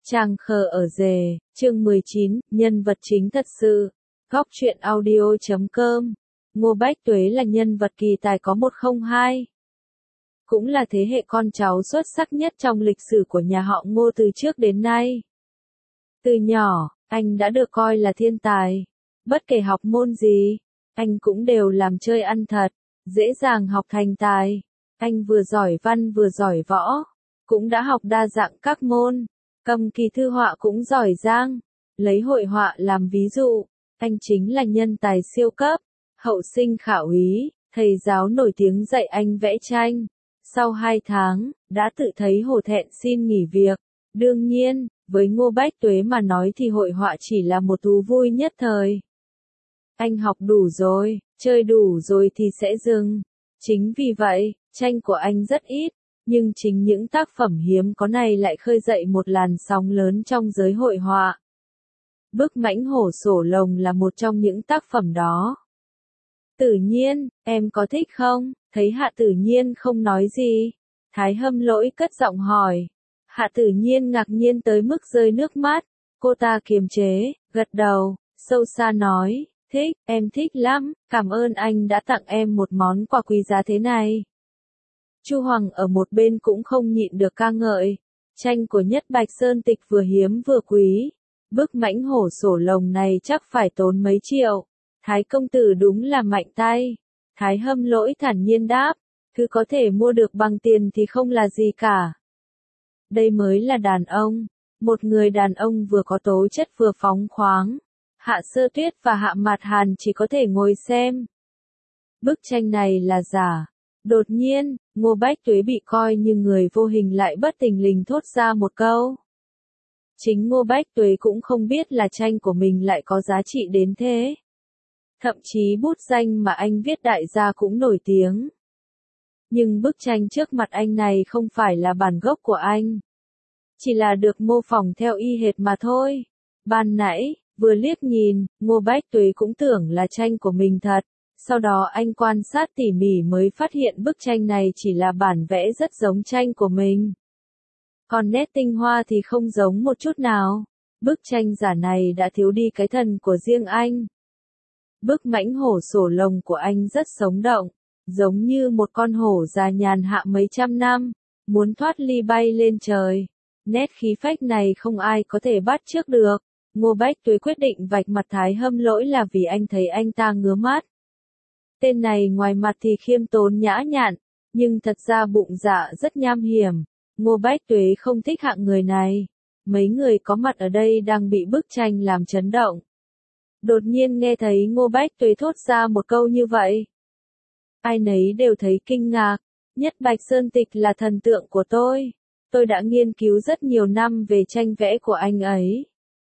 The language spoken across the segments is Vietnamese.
Trang khờ ở rề, chương 19, nhân vật chính thật sự. Góc truyện audio.com. Ngô Bách Tuế là nhân vật kỳ tài có 102. Cũng là thế hệ con cháu xuất sắc nhất trong lịch sử của nhà họ Ngô từ trước đến nay. Từ nhỏ, anh đã được coi là thiên tài. Bất kể học môn gì, anh cũng đều làm chơi ăn thật, dễ dàng học thành tài. Anh vừa giỏi văn vừa giỏi võ, cũng đã học đa dạng các môn. Cầm kỳ thư họa cũng giỏi giang. Lấy hội họa làm ví dụ, anh chính là nhân tài siêu cấp. Hậu sinh khảo úy, thầy giáo nổi tiếng dạy anh vẽ tranh. Sau 2 tháng, đã tự thấy hổ thẹn xin nghỉ việc. Đương nhiên, với Ngô Bách Tuế mà nói thì hội họa chỉ là một thú vui nhất thời. Anh học đủ rồi, chơi đủ rồi thì sẽ dừng. Chính vì vậy, tranh của anh rất ít. Nhưng chính những tác phẩm hiếm có này lại khơi dậy một làn sóng lớn trong giới hội họa. Bức Mãnh Hổ Sổ Lồng là một trong những tác phẩm đó. Tử Nhiên, em có thích không? Thấy Hạ Tử Nhiên không nói gì, Thái Hâm Lỗi cất giọng hỏi. Hạ Tử Nhiên ngạc nhiên tới mức rơi nước mắt. Cô ta kiềm chế, gật đầu, sâu xa nói, thích, em thích lắm, cảm ơn anh đã tặng em một món quà quý giá thế này. Chu Hoàng ở một bên cũng không nhịn được ca ngợi. Tranh của Nhất Bạch Sơn Tịch vừa hiếm vừa quý. Bức Mãnh Hổ Sổ Lồng này chắc phải tốn mấy triệu. Thái công tử đúng là mạnh tay. Thái Hâm Lỗi thản nhiên đáp. Cứ có thể mua được bằng tiền thì không là gì cả. Đây mới là đàn ông. Một người đàn ông vừa có tố chất vừa phóng khoáng. Hạ Sơ Tuyết và Hạ Mạt Hàn chỉ có thể ngồi xem. Bức tranh này là giả. Đột nhiên, Ngô Bách Tuế bị coi như người vô hình lại bất thình lình thốt ra một câu. Chính Ngô Bách Tuế cũng không biết là tranh của mình lại có giá trị đến thế. Thậm chí bút danh mà anh viết đại gia cũng nổi tiếng. Nhưng bức tranh trước mặt anh này không phải là bản gốc của anh. Chỉ là được mô phỏng theo y hệt mà thôi. Ban nãy, vừa liếc nhìn, Ngô Bách Tuế cũng tưởng là tranh của mình thật. Sau đó anh quan sát tỉ mỉ mới phát hiện bức tranh này chỉ là bản vẽ rất giống tranh của mình. Còn nét tinh hoa thì không giống một chút nào. Bức tranh giả này đã thiếu đi cái thần của riêng anh. Bức Mãnh Hổ Sổ Lồng của anh rất sống động, giống như một con hổ già nhàn hạ mấy trăm năm, muốn thoát ly bay lên trời. Nét khí phách này không ai có thể bắt chước được. Ngô Bách Tuế quyết định vạch mặt Thái Hâm Lỗi là vì anh thấy anh ta ngứa mắt. Tên này ngoài mặt thì khiêm tốn nhã nhặn, nhưng thật ra bụng dạ rất nham hiểm. Ngô Bách Tuế không thích hạng người này. Mấy người có mặt ở đây đang bị bức tranh làm chấn động. Đột nhiên nghe thấy Ngô Bách Tuế thốt ra một câu như vậy. Ai nấy đều thấy kinh ngạc. Nhất Bạch Sơn Tịch là thần tượng của tôi. Tôi đã nghiên cứu rất nhiều năm về tranh vẽ của anh ấy.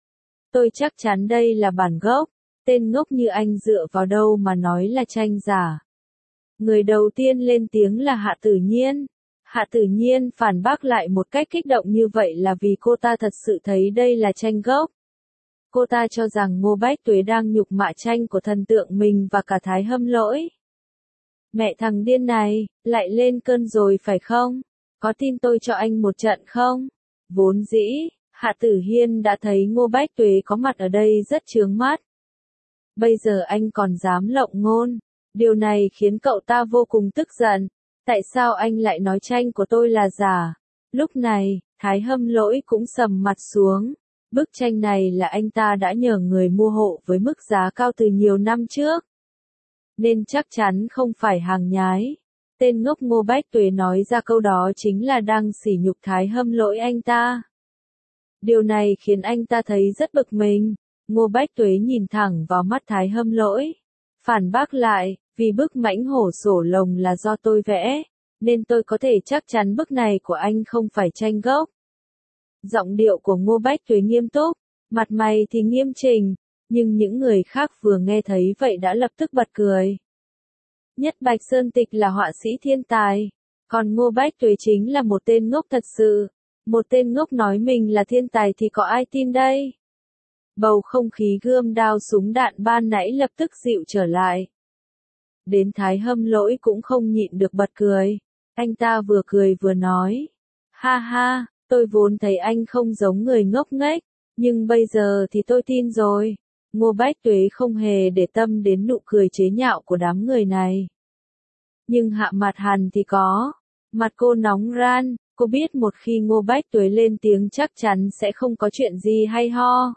Tôi chắc chắn đây là bản gốc. Tên ngốc như anh dựa vào đâu mà nói là tranh giả. Người đầu tiên lên tiếng là Hạ Tử Nhiên. Hạ Tử Nhiên phản bác lại một cách kích động như vậy là vì cô ta thật sự thấy đây là tranh gốc. Cô ta cho rằng Ngô Bách Tuế đang nhục mạ tranh của thần tượng mình và cả Thái Hâm Lỗi. Mẹ thằng điên này, lại lên cơn rồi phải không? Có tin tôi cho anh một trận không? Vốn dĩ, Hạ Tử Hiên đã thấy Ngô Bách Tuế có mặt ở đây rất chướng mắt. Bây giờ anh còn dám lộng ngôn. Điều này khiến cậu ta vô cùng tức giận. Tại sao anh lại nói tranh của tôi là giả? Lúc này, Thái Hâm Lỗi cũng sầm mặt xuống. Bức tranh này là anh ta đã nhờ người mua hộ với mức giá cao từ nhiều năm trước. Nên chắc chắn không phải hàng nhái. Tên ngốc Ngô Bách Tuế nói ra câu đó chính là đang sỉ nhục Thái Hâm Lỗi anh ta. Điều này khiến anh ta thấy rất bực mình. Ngô Bách Tuế nhìn thẳng vào mắt Thái Hâm Lỗi. Phản bác lại, vì bức Mãnh Hổ Sổ Lồng là do tôi vẽ, nên tôi có thể chắc chắn bức này của anh không phải tranh gốc. Giọng điệu của Ngô Bách Tuế nghiêm túc, mặt mày thì nghiêm chỉnh, nhưng những người khác vừa nghe thấy vậy đã lập tức bật cười. Nhất Bạch Sơn Tịch là họa sĩ thiên tài, còn Ngô Bách Tuế chính là một tên ngốc thật sự. Một tên ngốc nói mình là thiên tài thì có ai tin đây? Bầu không khí gươm đao súng đạn ban nãy lập tức dịu trở lại. Đến Thái Hâm Lỗi cũng không nhịn được bật cười. Anh ta vừa cười vừa nói. Ha ha, Tôi vốn thấy anh không giống người ngốc nghếch, nhưng bây giờ thì tôi tin rồi. Ngô Bách Tuế không hề để tâm đến nụ cười chế nhạo của đám người này. Nhưng Hạ Mạt Hàn thì có. Mặt cô nóng ran, cô biết một khi Ngô Bách Tuế lên tiếng chắc chắn sẽ không có chuyện gì hay ho.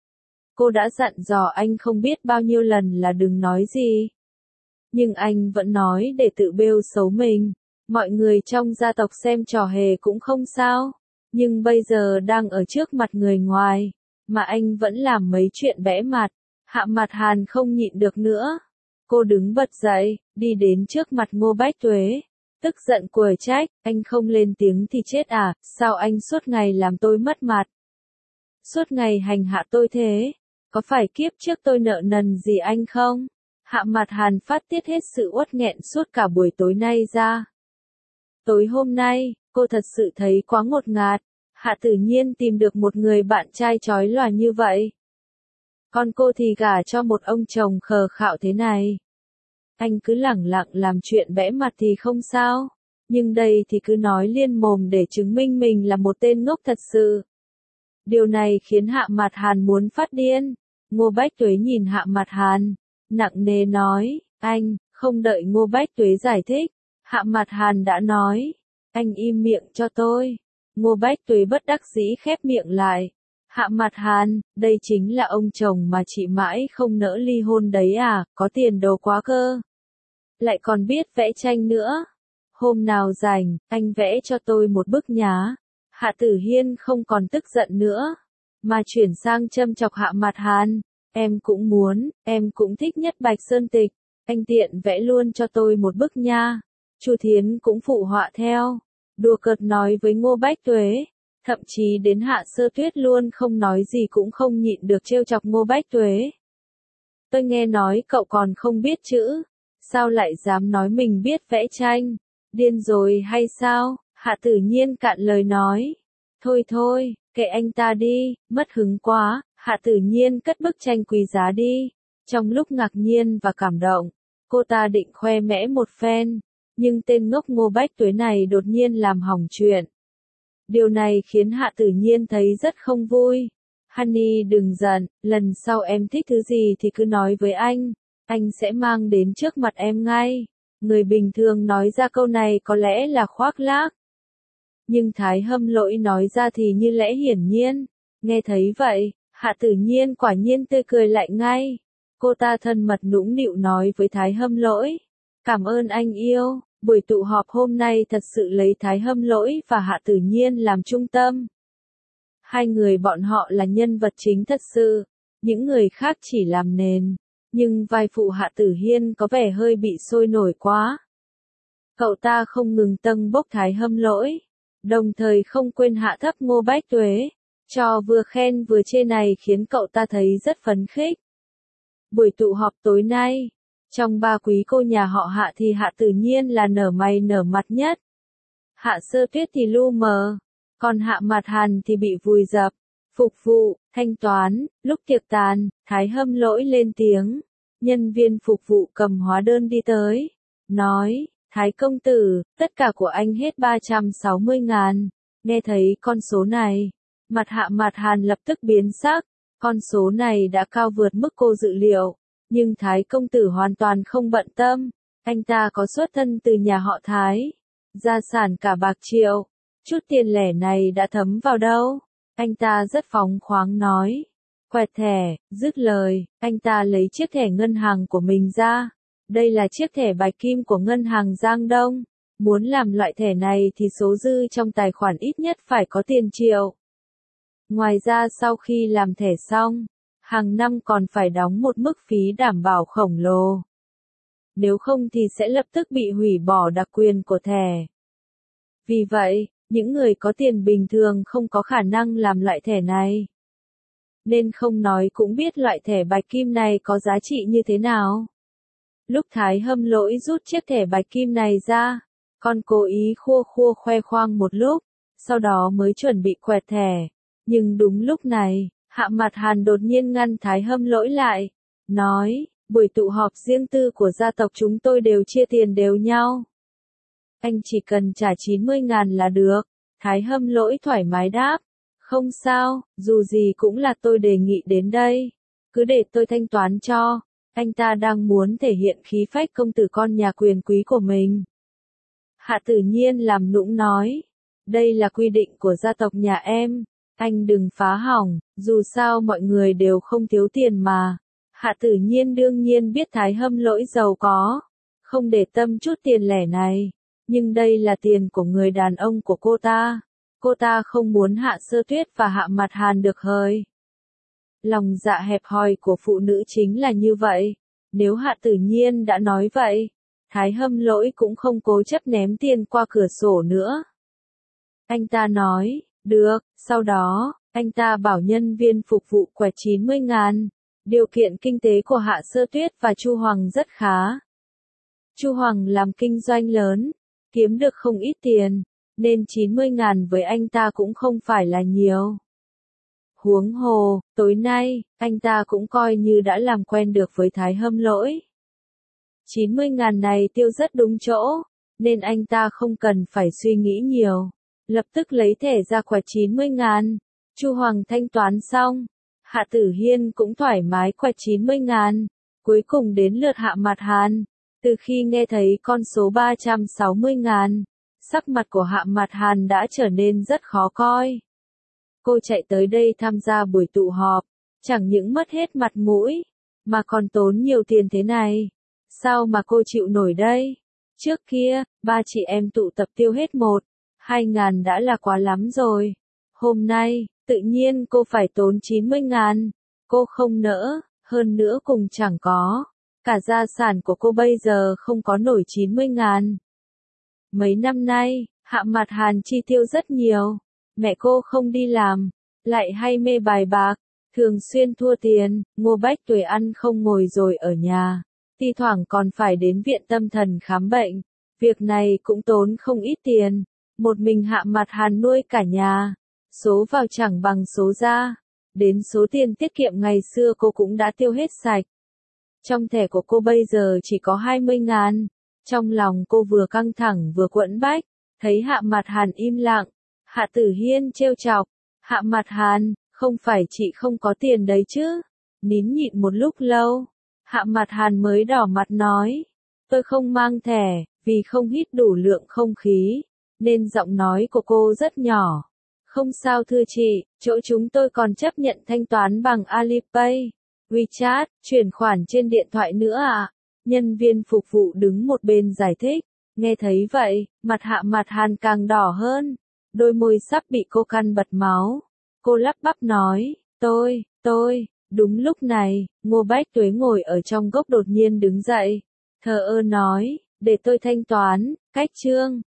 Cô đã dặn dò anh không biết bao nhiêu lần là đừng nói gì. Nhưng anh vẫn nói để tự bêu xấu mình. Mọi người trong gia tộc xem trò hề cũng không sao. Nhưng bây giờ đang ở trước mặt người ngoài, mà anh vẫn làm mấy chuyện bẽ mặt. Hạ Mạt Hàn không nhịn được nữa. Cô đứng bật dậy, đi đến trước mặt Ngô Bách Tuế. Tức giận quở trách, anh không lên tiếng thì chết à, sao anh suốt ngày làm tôi mất mặt? Suốt ngày hành hạ tôi thế, có phải kiếp trước tôi nợ nần gì anh không? Hạ Mạt Hàn phát tiết hết sự uất nghẹn suốt cả buổi tối nay ra. Tối hôm nay, cô thật sự thấy quá ngột ngạt. Hạ Tử Nhiên tìm được một người bạn trai chói lòa như vậy. Còn cô thì gả cho một ông chồng khờ khạo thế này. Anh cứ lẳng lặng làm chuyện bẽ mặt thì không sao. Nhưng đây thì cứ nói liên mồm để chứng minh mình là một tên ngốc thật sự. Điều này khiến Hạ Mạt Hàn muốn phát điên. Ngô Bách Tuế nhìn Hạ Mạt Hàn, nặng nề nói, anh, không đợi Ngô Bách Tuế giải thích. Hạ Mạt Hàn đã nói, anh im miệng cho tôi. Ngô Bách Tuế bất đắc dĩ khép miệng lại. Hạ Mạt Hàn, đây chính là ông chồng mà chị mãi không nỡ ly hôn đấy à, có tiền đồ quá cơ. Lại còn biết vẽ tranh nữa. Hôm nào rảnh, anh vẽ cho tôi một bức nhá. Hạ Tử Hiên không còn tức giận nữa, mà chuyển sang châm chọc Hạ Mạt Hàn. Em cũng muốn, em cũng thích Nhất Bạch Sơn Tịch. Anh tiện vẽ luôn cho tôi một bức nha. Chu Thiến cũng phụ họa theo. Đùa cợt nói với Ngô Bách Tuế. Thậm chí đến Hạ Sơ Tuyết luôn không nói gì cũng không nhịn được trêu chọc Ngô Bách Tuế. Tôi nghe nói cậu còn không biết chữ. Sao lại dám nói mình biết vẽ tranh? Điên rồi hay sao? Hạ Tử Nhiên cạn lời nói. Thôi thôi, kệ anh ta đi, mất hứng quá. Hạ Tử Nhiên cất bức tranh quý giá đi. Trong lúc ngạc nhiên và cảm động, cô ta định khoe mẽ một phen. Nhưng tên ngốc Ngô Bách Tuế này đột nhiên làm hỏng chuyện. Điều này khiến Hạ Tử Nhiên thấy rất không vui. Honey đừng giận, lần sau em thích thứ gì thì cứ nói với anh sẽ mang đến trước mặt em ngay. Người bình thường nói ra câu này có lẽ là khoác lác. Nhưng Thái Hâm Lỗi nói ra thì như lẽ hiển nhiên. Nghe thấy vậy, Hạ Tử Nhiên quả nhiên tươi cười lại ngay. Cô ta thân mật nũng nịu nói với Thái Hâm Lỗi. Cảm ơn anh yêu. Buổi tụ họp hôm nay thật sự lấy Thái Hâm Lỗi và Hạ Tử Nhiên làm trung tâm. Hai người bọn họ là nhân vật chính thật sự, những người khác chỉ làm nền. Nhưng vai phụ Hạ Tử Hiên có vẻ hơi bị sôi nổi quá. Cậu ta không ngừng tâng bốc Thái Hâm Lỗi, đồng thời không quên hạ thấp Ngô Bách Tuế. Trò vừa khen vừa chê này khiến cậu ta thấy rất phấn khích. Buổi tụ họp tối nay, trong ba quý cô nhà họ Hạ thì Hạ Tử Nhiên là nở mày nở mặt nhất. Hạ Sơ Tuyết thì lu mờ, còn Hạ Mạt Hàn thì bị vùi dập. Phục vụ, thanh toán, lúc tiệc tàn, Thái Hâm Lỗi lên tiếng. Nhân viên phục vụ cầm hóa đơn đi tới. Nói, Thái công tử, tất cả của anh hết 360.000. Nghe thấy con số này, mặt Hạ Mạt Hàn lập tức biến sắc. Con số này đã cao vượt mức cô dự liệu. Nhưng Thái công tử hoàn toàn không bận tâm. Anh ta có xuất thân từ nhà họ Thái. Gia sản cả bạc triệu. Chút tiền lẻ này đã thấm vào đâu? Anh ta rất phóng khoáng nói. Quẹt thẻ, dứt lời, anh ta lấy chiếc thẻ ngân hàng của mình ra. Đây là chiếc thẻ bạch kim của ngân hàng Giang Đông. Muốn làm loại thẻ này thì số dư trong tài khoản ít nhất phải có tiền triệu. Ngoài ra sau khi làm thẻ xong, hàng năm còn phải đóng một mức phí đảm bảo khổng lồ. Nếu không thì sẽ lập tức bị hủy bỏ đặc quyền của thẻ. Vì vậy, những người có tiền bình thường không có khả năng làm loại thẻ này. Nên không nói cũng biết loại thẻ bạch kim này có giá trị như thế nào. Lúc Thái Hâm Lỗi rút chiếc thẻ bạch kim này ra, con cố ý khua khua khoe khoang một lúc, sau đó mới chuẩn bị quẹt thẻ. Nhưng đúng lúc này, Hạ Mạt Hàn đột nhiên ngăn Thái Hâm Lỗi lại, nói, buổi tụ họp riêng tư của gia tộc chúng tôi đều chia tiền đều nhau. Anh chỉ cần trả 90.000 là được. Thái Hâm Lỗi thoải mái đáp. Không sao, dù gì cũng là tôi đề nghị đến đây. Cứ để tôi thanh toán cho. Anh ta đang muốn thể hiện khí phách công tử con nhà quyền quý của mình. Hạ Tử Nhiên làm nũng nói. Đây là quy định của gia tộc nhà em. Anh đừng phá hỏng, dù sao mọi người đều không thiếu tiền mà. Hạ Tử Nhiên đương nhiên biết Thái Hâm Lỗi giàu có. Không để tâm chút tiền lẻ này. Nhưng đây là tiền của người đàn ông của cô ta. Cô ta không muốn Hạ Sơ Tuyết và Hạ Mặt Hàn được hời. Lòng dạ hẹp hòi của phụ nữ chính là như vậy. Nếu Hạ Tử Nhiên đã nói vậy, Thái Hâm Lỗi cũng không cố chấp ném tiền qua cửa sổ nữa. Anh ta nói, được, sau đó, anh ta bảo nhân viên phục vụ quẹt 90.000. Điều kiện kinh tế của Hạ Sơ Tuyết và Chu Hoàng rất khá. Chu Hoàng làm kinh doanh lớn, kiếm được không ít tiền, nên 90.000 với anh ta cũng không phải là nhiều. Huống hồ, tối nay, anh ta cũng coi như đã làm quen được với Thái Hâm Lỗi. 90.000 này tiêu rất đúng chỗ, nên anh ta không cần phải suy nghĩ nhiều. Lập tức lấy thẻ ra quẹt 90.000. Chu Hoàng thanh toán xong. Hạ Tử Hiên cũng thoải mái quẹt 90.000. Cuối cùng đến lượt Hạ Mặt Hàn. Từ khi nghe thấy con số 360.000, sắc mặt của Hạ Mặt Hàn đã trở nên rất khó coi. Cô chạy tới đây tham gia buổi tụ họp, chẳng những mất hết mặt mũi, mà còn tốn nhiều tiền thế này. Sao mà cô chịu nổi đây? Trước kia, ba chị em tụ tập tiêu hết 1-2 ngàn đã là quá lắm rồi. Hôm nay, tự nhiên cô phải tốn 90.000. Cô không nỡ, hơn nữa cùng chẳng có. Cả gia sản của cô bây giờ không có nổi 90.000. Mấy năm nay, Hạ Mặt Hàn chi tiêu rất nhiều. Mẹ cô không đi làm, lại hay mê bài bạc, thường xuyên thua tiền. Ngô Bách Tuế ăn không ngồi rồi ở nhà, thi thoảng còn phải đến viện tâm thần khám bệnh. Việc này cũng tốn không ít tiền. Một mình Hạ Mặt Hàn nuôi cả nhà, số vào chẳng bằng số ra. Đến số tiền tiết kiệm ngày xưa cô cũng đã tiêu hết sạch. Trong thẻ của cô bây giờ chỉ có 20.000. Trong lòng cô vừa căng thẳng vừa quẫn bách. Thấy Hạ Mặt Hàn im lặng, Hạ Tử Hiên trêu chọc. Hạ Mặt Hàn, không phải chị không có tiền đấy chứ? Nín nhịn một lúc lâu, Hạ Mặt Hàn mới đỏ mặt nói. Tôi không mang thẻ, vì không hít đủ lượng không khí, nên giọng nói của cô rất nhỏ. Không sao thưa chị, chỗ chúng tôi còn chấp nhận thanh toán bằng Alipay, WeChat, chuyển khoản trên điện thoại nữa ạ. Nhân viên phục vụ đứng một bên giải thích. Nghe thấy vậy, mặt Hạ Mặt Hàn càng đỏ hơn. Đôi môi sắp bị cô căn bật máu. Cô lắp bắp nói, tôi. Đúng lúc này, Ngô Bách Tuế ngồi ở trong góc đột nhiên đứng dậy. Thờ ơ nói, để tôi thanh toán, cách trương.